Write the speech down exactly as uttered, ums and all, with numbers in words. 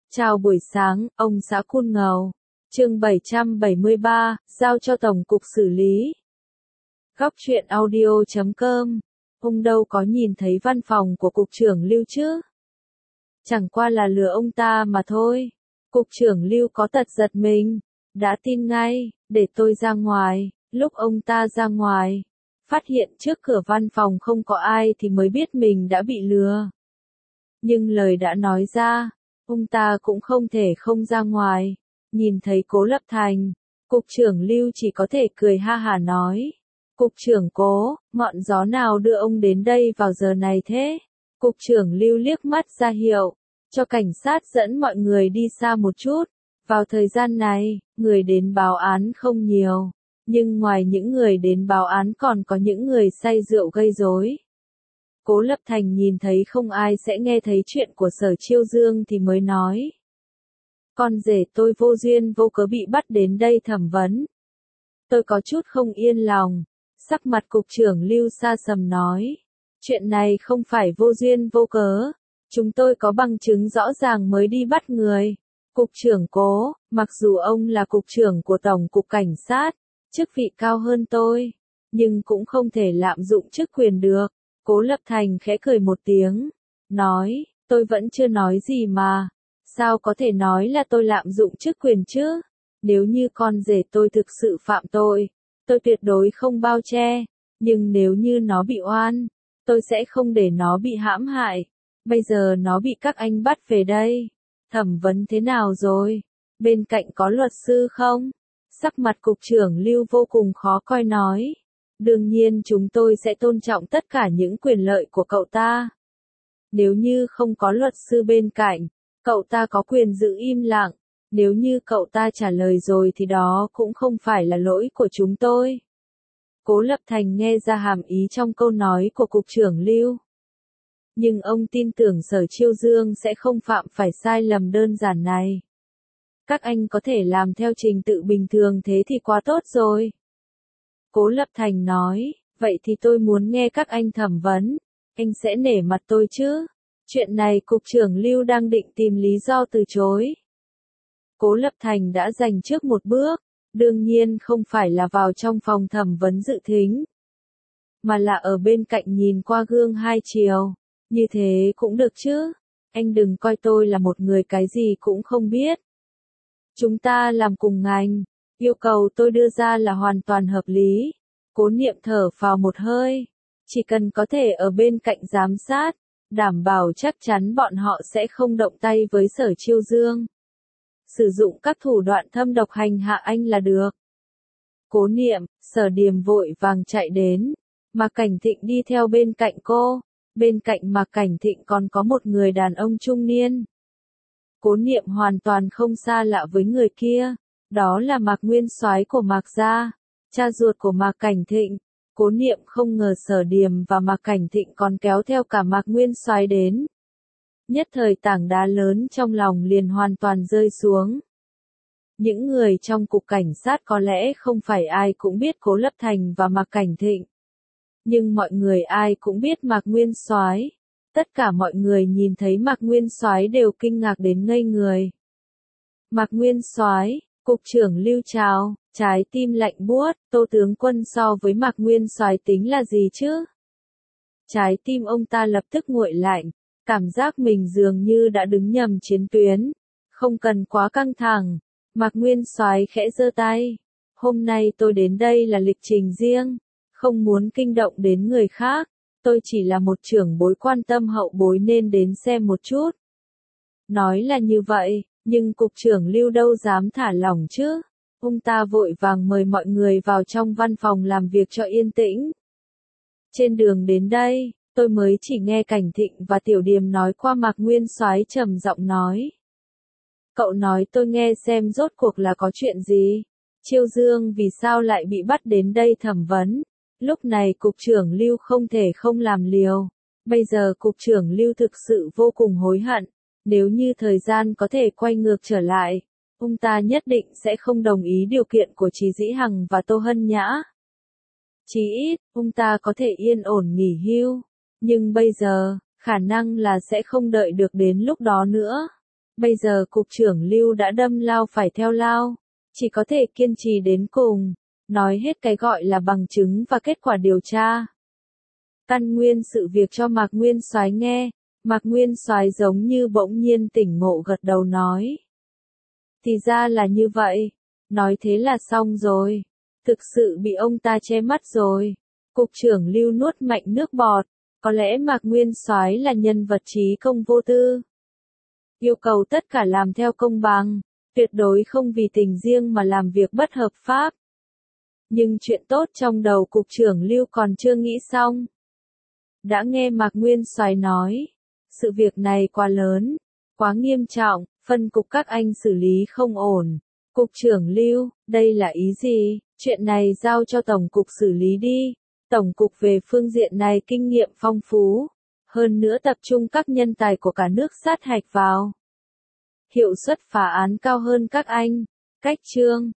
Chào buổi sáng, ông xã Cun Ngầu. Chương bảy trăm bảy mươi ba, giao cho Tổng cục xử lý. Góc truyện audio chấm com. Ông đâu có nhìn thấy văn phòng của Cục trưởng Lưu chứ? Chẳng qua là lừa ông ta mà thôi. Cục trưởng Lưu có tật giật mình. Đã tin ngay, để tôi ra ngoài. Lúc ông ta ra ngoài, phát hiện trước cửa văn phòng không có ai thì mới biết mình đã bị lừa. Nhưng lời đã nói ra, ông ta cũng không thể không ra ngoài. Nhìn thấy Cố Lập Thành, Cục trưởng Lưu chỉ có thể cười ha hả nói. Cục trưởng Cố, ngọn gió nào đưa ông đến đây vào giờ này thế? Cục trưởng Lưu liếc mắt ra hiệu, cho cảnh sát dẫn mọi người đi xa một chút. Vào thời gian này, người đến báo án không nhiều. Nhưng ngoài những người đến báo án còn có những người say rượu gây rối. Cố Lập Thành nhìn thấy không ai sẽ nghe thấy chuyện của Sở Chiêu Dương thì mới nói. Con rể tôi vô duyên vô cớ bị bắt đến đây thẩm vấn. Tôi có chút không yên lòng. Sắc mặt Cục trưởng Lưu sa sầm nói. Chuyện này không phải vô duyên vô cớ. Chúng tôi có bằng chứng rõ ràng mới đi bắt người. Cục trưởng Cố, mặc dù ông là cục trưởng của Tổng cục Cảnh sát, chức vị cao hơn tôi, nhưng cũng không thể lạm dụng chức quyền được. Cố Lập Thành khẽ cười một tiếng, nói, tôi vẫn chưa nói gì mà, sao có thể nói là tôi lạm dụng chức quyền chứ? Nếu như con rể tôi thực sự phạm tội, tôi tuyệt đối không bao che, nhưng nếu như nó bị oan, tôi sẽ không để nó bị hãm hại. Bây giờ nó bị các anh bắt về đây, thẩm vấn thế nào rồi? Bên cạnh có luật sư không? Sắc mặt Cục trưởng Lưu vô cùng khó coi nói. Đương nhiên chúng tôi sẽ tôn trọng tất cả những quyền lợi của cậu ta. Nếu như không có luật sư bên cạnh, cậu ta có quyền giữ im lặng. Nếu như cậu ta trả lời rồi thì đó cũng không phải là lỗi của chúng tôi. Cố Lập Thành nghe ra hàm ý trong câu nói của Cục trưởng Lưu. Nhưng ông tin tưởng Sở Chiêu Dương sẽ không phạm phải sai lầm đơn giản này. Các anh có thể làm theo trình tự bình thường thế thì quá tốt rồi. Cố Lập Thành nói, vậy thì tôi muốn nghe các anh thẩm vấn, anh sẽ nể mặt tôi chứ? Chuyện này Cục trưởng Lưu đang định tìm lý do từ chối. Cố Lập Thành đã giành trước một bước, đương nhiên không phải là vào trong phòng thẩm vấn dự thính, mà là ở bên cạnh nhìn qua gương hai chiều. Như thế cũng được chứ? Anh đừng coi tôi là một người cái gì cũng không biết. Chúng ta làm cùng ngành. Yêu cầu tôi đưa ra là hoàn toàn hợp lý. Cố Niệm thở phào một hơi. Chỉ cần có thể ở bên cạnh giám sát, đảm bảo chắc chắn bọn họ sẽ không động tay với Sở Chiêu Dương. Sử dụng các thủ đoạn thâm độc hành hạ anh là được. Cố Niệm, Sở Điềm vội vàng chạy đến. Mạc Cảnh Thịnh đi theo bên cạnh cô. Bên cạnh Mạc Cảnh Thịnh còn có một người đàn ông trung niên. Cố Niệm hoàn toàn không xa lạ với người kia. Đó là Mạc Nguyên Soái của Mạc gia, cha ruột của Mạc Cảnh Thịnh. Cố Niệm không ngờ Sở Điềm và Mạc Cảnh Thịnh còn kéo theo cả Mạc Nguyên Soái đến. Nhất thời tảng đá lớn trong lòng liền hoàn toàn rơi xuống. Những người trong cục cảnh sát có lẽ không phải ai cũng biết Cố Lập Thành và Mạc Cảnh Thịnh. Nhưng mọi người ai cũng biết Mạc Nguyên Soái. Tất cả mọi người nhìn thấy Mạc Nguyên Soái đều kinh ngạc đến ngây người. Mạc Nguyên Soái, Cục trưởng Lưu chào, trái tim lạnh buốt, Tô tướng quân so với Mạc Nguyên Soái tính là gì chứ? Trái tim ông ta lập tức nguội lạnh, cảm giác mình dường như đã đứng nhầm chiến tuyến, không cần quá căng thẳng. Mạc Nguyên Soái khẽ giơ tay, hôm nay tôi đến đây là lịch trình riêng, không muốn kinh động đến người khác, tôi chỉ là một trưởng bối quan tâm hậu bối nên đến xem một chút. Nói là như vậy, nhưng Cục trưởng Lưu đâu dám thả lỏng chứ? Ông ta vội vàng mời mọi người vào trong văn phòng làm việc cho yên tĩnh. Trên đường đến đây, tôi mới chỉ nghe Cảnh Thịnh và Tiểu Điềm nói qua. Mạc Nguyên Soái trầm giọng nói. Cậu nói tôi nghe xem rốt cuộc là có chuyện gì? Chiêu Dương vì sao lại bị bắt đến đây thẩm vấn? Lúc này Cục trưởng Lưu không thể không làm liều. Bây giờ Cục trưởng Lưu thực sự vô cùng hối hận. Nếu như thời gian có thể quay ngược trở lại, ông ta nhất định sẽ không đồng ý điều kiện của Trí Dĩ Hằng và Tô Hân Nhã. Chí ít, ông ta có thể yên ổn nghỉ hưu. Nhưng bây giờ, khả năng là sẽ không đợi được đến lúc đó nữa. Bây giờ cục trưởng Lưu đã đâm lao phải theo lao, chỉ có thể kiên trì đến cùng, nói hết cái gọi là bằng chứng và kết quả điều tra. Căn nguyên sự việc cho Mạc Nguyên Soái nghe, Mạc Nguyên Soái giống như bỗng nhiên tỉnh ngộ gật đầu nói. Thì ra là như vậy, nói thế là xong rồi, thực sự bị ông ta che mắt rồi. Cục trưởng Lưu nuốt mạnh nước bọt, có lẽ Mạc Nguyên Soái là nhân vật trí công vô tư. Yêu cầu tất cả làm theo công bằng, tuyệt đối không vì tình riêng mà làm việc bất hợp pháp. Nhưng chuyện tốt trong đầu cục trưởng Lưu còn chưa nghĩ xong. Đã nghe Mạc Nguyên Soái nói, sự việc này quá lớn, quá nghiêm trọng, phân cục các anh xử lý không ổn. Cục trưởng Lưu, đây là ý gì? Chuyện này giao cho Tổng cục xử lý đi. Tổng cục về phương diện này kinh nghiệm phong phú, hơn nữa tập trung các nhân tài của cả nước sát hạch vào. Hiệu suất phá án cao hơn các anh. Cách chương